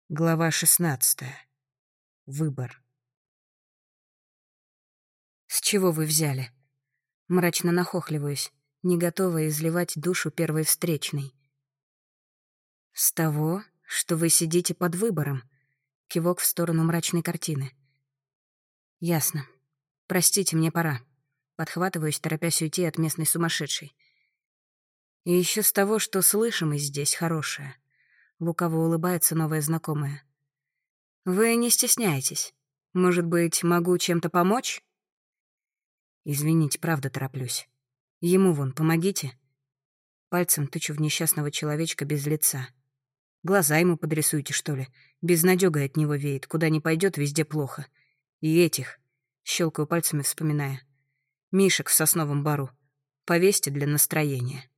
Глава 16. Выбор. «С чего вы взяли?» Мрачно нахохливаюсь, не готовая изливать душу первой встречной. «С того, что вы сидите под выбором», — кивок в сторону мрачной картины. «Ясно. Простите, мне пора». Подхватываюсь, торопясь уйти от местной сумасшедшей. И еще с того, что слышимость здесь хорошая. Лукаво улыбается новая знакомая. «Вы не стесняйтесь. Может быть, могу чем-то помочь?» «Извините, правда тороплюсь. Ему вон помогите». Пальцем тычу в несчастного человечка без лица. «Глаза ему подрисуйте, что ли. Безнадёгой от него веет. Куда ни пойдет, везде плохо. И этих...» Щелкаю пальцами, вспоминая. «Мишек в сосновом бору. Повесьте для настроения».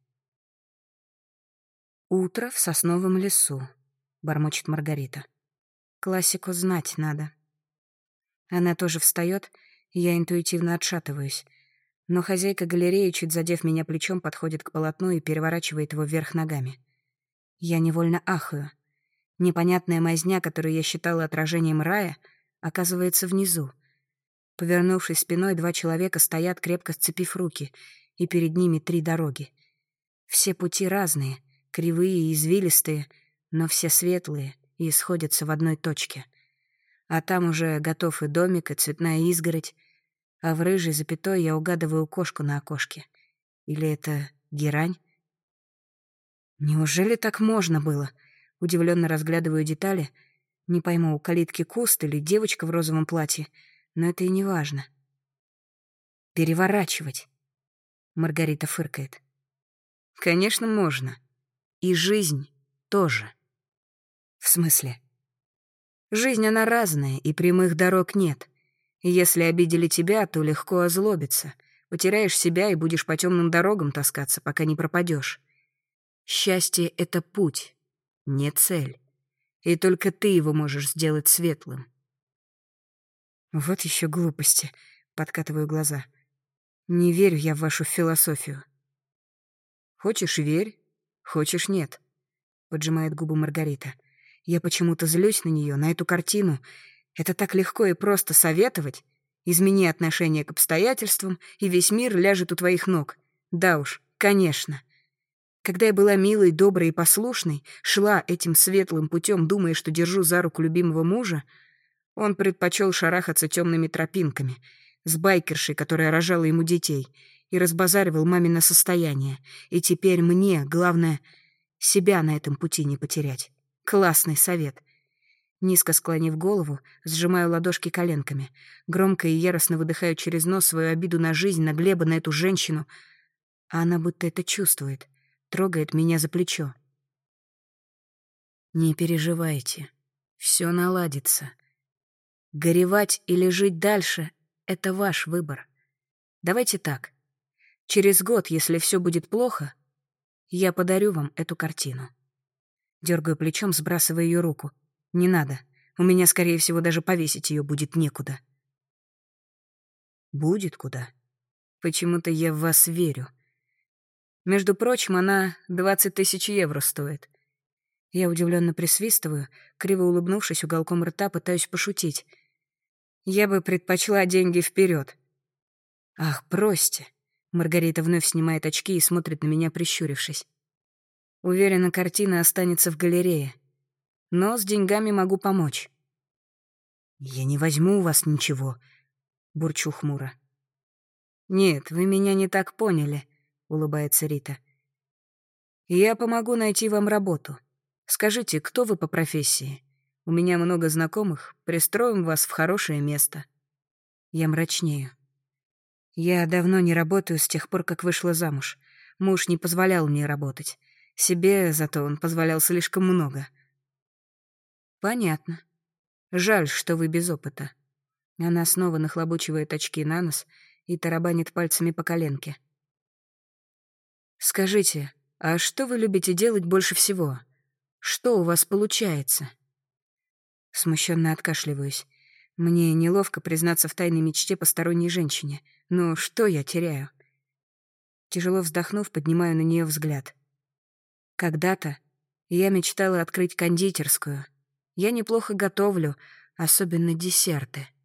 «Утро в сосновом лесу», — бормочет Маргарита. «Классику знать надо». Она тоже встает, и я интуитивно отшатываюсь. Но хозяйка галереи, чуть задев меня плечом, подходит к полотну и переворачивает его вверх ногами. Я невольно ахаю. Непонятная мазня, которую я считала отражением рая, оказывается внизу. Повернувшись спиной, два человека стоят, крепко сцепив руки, и перед ними три дороги. Все пути разные, кривые и извилистые, но все светлые и сходятся в одной точке. А там уже готов и домик, и цветная изгородь, а в рыжей запятой я угадываю кошку на окошке. Или это герань? Неужели так можно было? Удивленно разглядываю детали. Не пойму, у калитки куст или девочка в розовом платье, но это и не важно. «Переворачивать», — Маргарита фыркает. «Конечно, можно. И жизнь тоже». «В смысле?» «Жизнь, она разная, и прямых дорог нет. И если обидели тебя, то легко озлобиться. Потеряешь себя и будешь по темным дорогам таскаться, пока не пропадешь. Счастье — это путь, не цель. И только ты его можешь сделать светлым». «Вот еще глупости», — подкатываю глаза. «Не верю я в вашу философию». «Хочешь — верь, хочешь — нет», — поджимает губы Маргарита. Я почему-то злюсь на нее, на эту картину. Это так легко и просто советовать. Измени отношение к обстоятельствам, и весь мир ляжет у твоих ног. Да уж, конечно. Когда я была милой, доброй и послушной, шла этим светлым путем, думая, что держу за руку любимого мужа, он предпочел шарахаться темными тропинками с байкершей, которая рожала ему детей, и разбазаривал мамино состояние. И теперь мне, главное, себя на этом пути не потерять. Классный совет. Низко склонив голову, сжимаю ладошки коленками. Громко и яростно выдыхаю через нос свою обиду на жизнь, на Глеба, на эту женщину. А она будто это чувствует. Трогает меня за плечо. «Не переживайте. Все наладится. Горевать или жить дальше — это ваш выбор. Давайте так. Через год, если все будет плохо, я подарю вам эту картину». Дергаю плечом, сбрасывая ее руку. «Не надо. У меня, скорее всего, даже повесить ее будет некуда». «Будет куда. Почему-то я в вас верю. Между прочим, она 20 000 евро стоит». Я удивленно присвистываю, криво улыбнувшись уголком рта, пытаюсь пошутить. «Я бы предпочла деньги вперед». «Ах, бросьте». Маргарита вновь снимает очки и смотрит на меня, прищурившись. «Уверена, картина останется в галерее. Но с деньгами могу помочь». «Я не возьму у вас ничего», — бурчу хмуро. «Нет, вы меня не так поняли», — улыбается Рита. «Я помогу найти вам работу. Скажите, кто вы по профессии? У меня много знакомых, пристроим вас в хорошее место». Я мрачнею. Я давно не работаю с тех пор, как вышла замуж. Муж не позволял мне работать. Себе зато он позволял слишком много. «Понятно. Жаль, что вы без опыта». Она снова нахлобучивает очки на нос и тарабанит пальцами по коленке. «Скажите, а что вы любите делать больше всего? Что у вас получается?» Смущенно откашливаюсь. Мне неловко признаться в тайной мечте посторонней женщине. Но что я теряю? Тяжело вздохнув, поднимаю на нее взгляд. Когда-то я мечтала открыть кондитерскую. Я неплохо готовлю, особенно десерты.